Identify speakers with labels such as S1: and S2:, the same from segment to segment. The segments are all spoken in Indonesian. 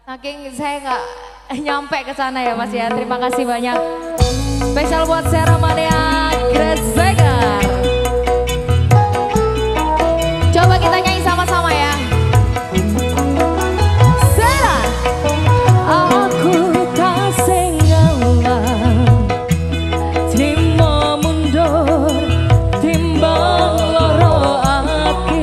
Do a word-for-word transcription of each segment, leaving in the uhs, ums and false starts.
S1: Saking saya nggak nyampe ke sana ya Mas ya. Terima kasih banyak. Spesial buat Sarah Mania Grace Zegar. Coba kita nyanyi sama-sama ya. Sarah, aku tak senggalang, timo mundur, timbang loro ati.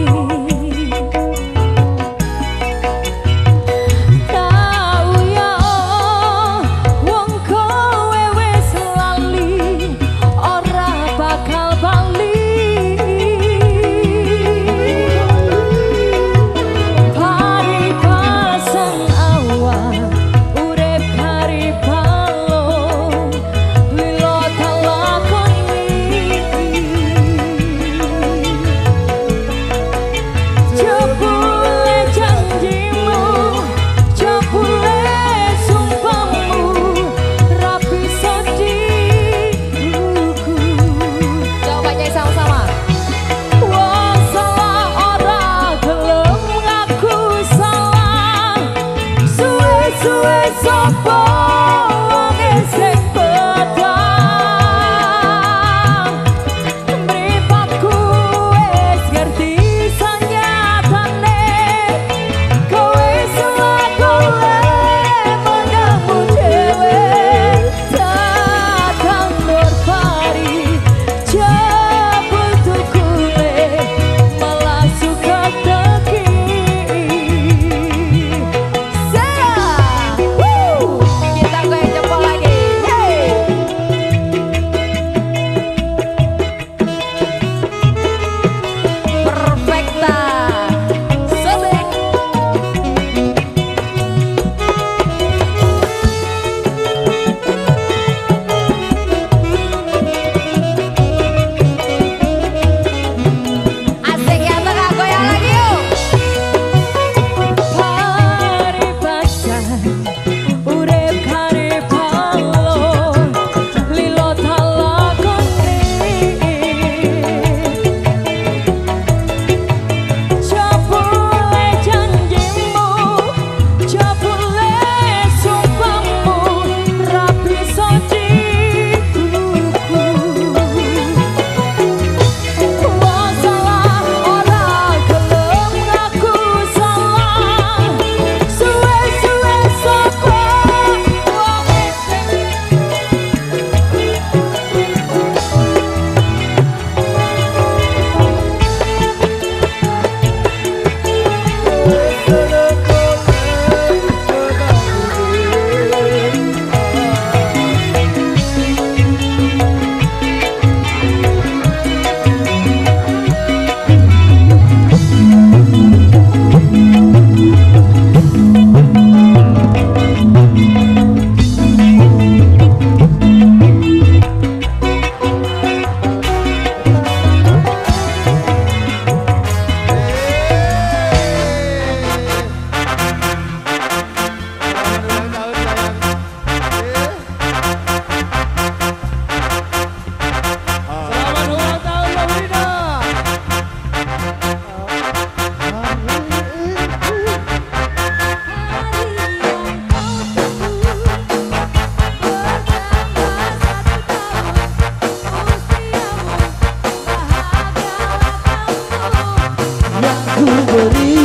S1: Tahu ya, wong kowe wis lali, ora bakal bali. Paribasan awal, urip kari balong, lilo talakoni. Jebule janjimu, jebule sumpahmu, ra bisa diukur. Coba nyanyi sama-sama. Wong salah ora gelem ngaku salah, suwe-suwe sapa wonge sing pedang. Mripatku wis ngerti sanyatane, kowe salah golek menemu dhewe. Takkan nurpari jebul tukule, malah suka teki. Sarah, woo, kita goyang jempol lagi. Hey. Perfecta, Solik. Asik ya, tengah goyang lagi yuk. Paribasan, urip kari balong, lilo talakoni. Jebule janjimu, jebule sumpahmu, ra bisa diukur. Wong salah ora gelem ngaku salah, suwe-suwe sapa wonge sing
S2: Selamat ulang tahun Lovina.
S3: Yang ku beri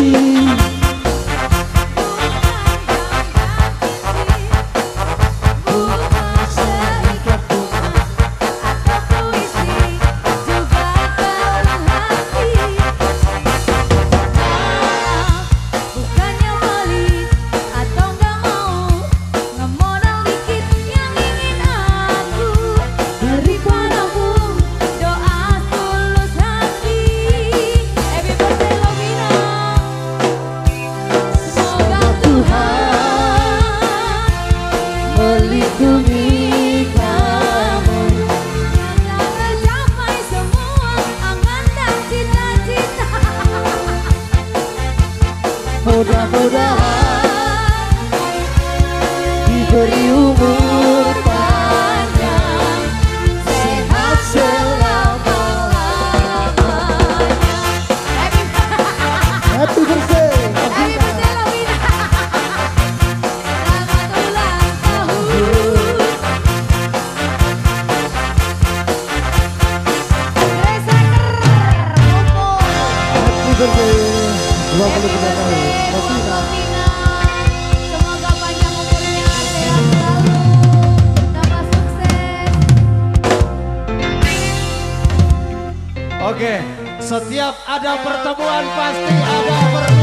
S1: bukannya balik atau nggak mau, ngemodal dikit yang ingin aku, daripadamu doa tulus hati. Happy birthday Lovina, semoga Tuhan melindungi kamu, yang tercapai semua angan dan cita-cita.
S3: mudah-mudahan diberi umur panjang, sehat selama-lamanya. Happy birthday.
S1: Happy birthday Lovina.
S3: birthday dua puluh tiga tahun Novina.
S1: Semoga panjang umurnya, sehat selalu, tambah sukses.
S2: Oke, setiap ada pertemuan pasti ada pertemuan.